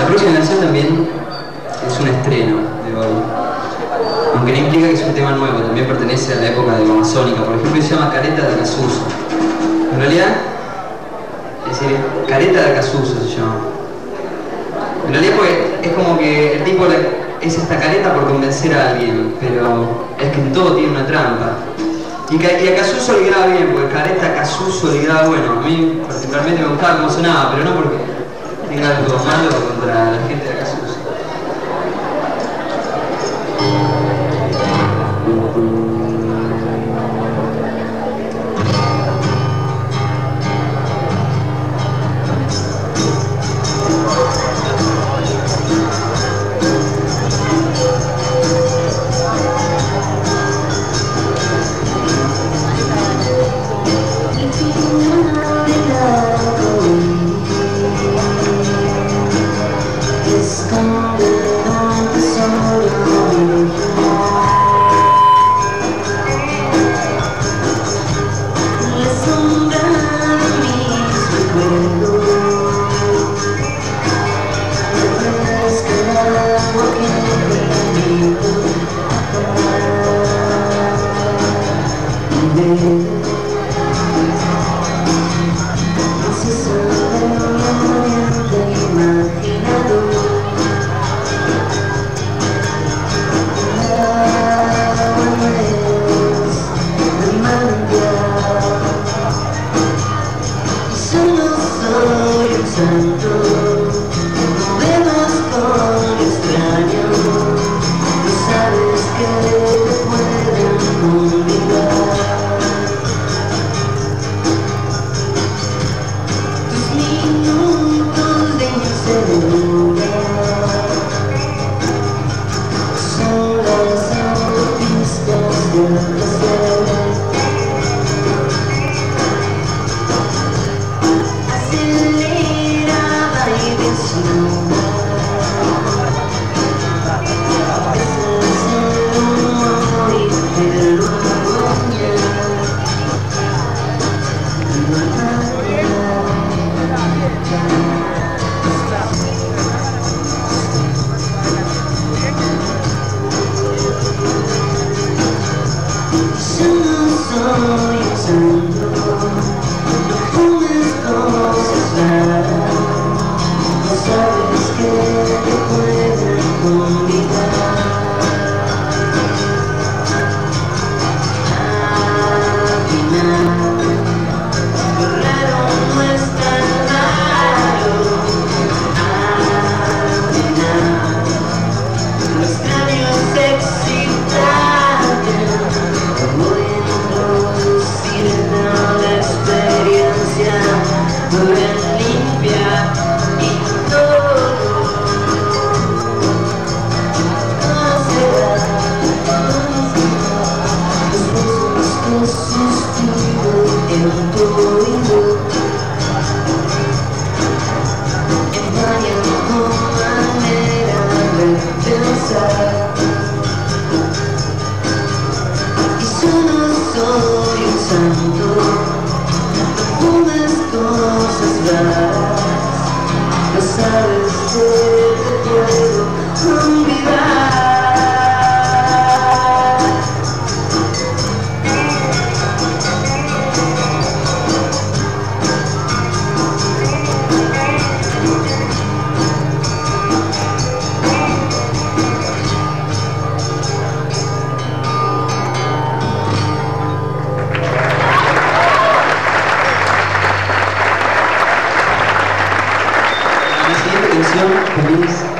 próxima canción también es un estreno de hoy. Aunque no implica que es un tema nuevo, también pertenece a la época de Amazónica. Por ejemplo, se llama Careta de Acasuso. En realidad, es decir, Careta de Acasuso se llama. En realidad pues, es como que el tipo es esta careta por convencer a alguien, pero es que en todo tiene una trampa. Y a Casuso le graba bien, porque Careta a Casuso le graba bueno. A mí particularmente me gustaba cómo sonaba, pero no porque tenga algo malo contra la gente de Casuso. Feliz